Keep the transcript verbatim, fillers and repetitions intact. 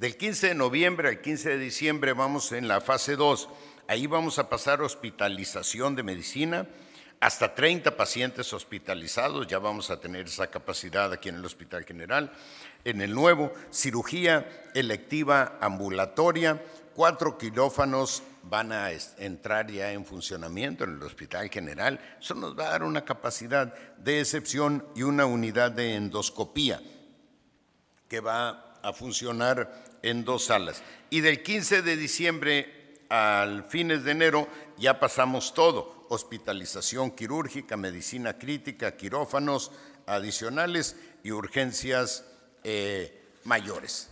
Del quince de noviembre al quince de diciembre vamos en la fase dos. Ahí vamos a pasar hospitalización de medicina, hasta treinta pacientes hospitalizados, ya vamos a tener esa capacidad aquí en el Hospital General. En el nuevo, cirugía electiva ambulatoria, cuatro quirófanos van a entrar ya en funcionamiento en el Hospital General. Eso nos va a dar una capacidad de excepción y una unidad de endoscopía que va a funcionar en dos salas. Y del quince de diciembre al fines de enero ya pasamos todo: hospitalización quirúrgica, medicina crítica, quirófanos adicionales y urgencias eh, mayores.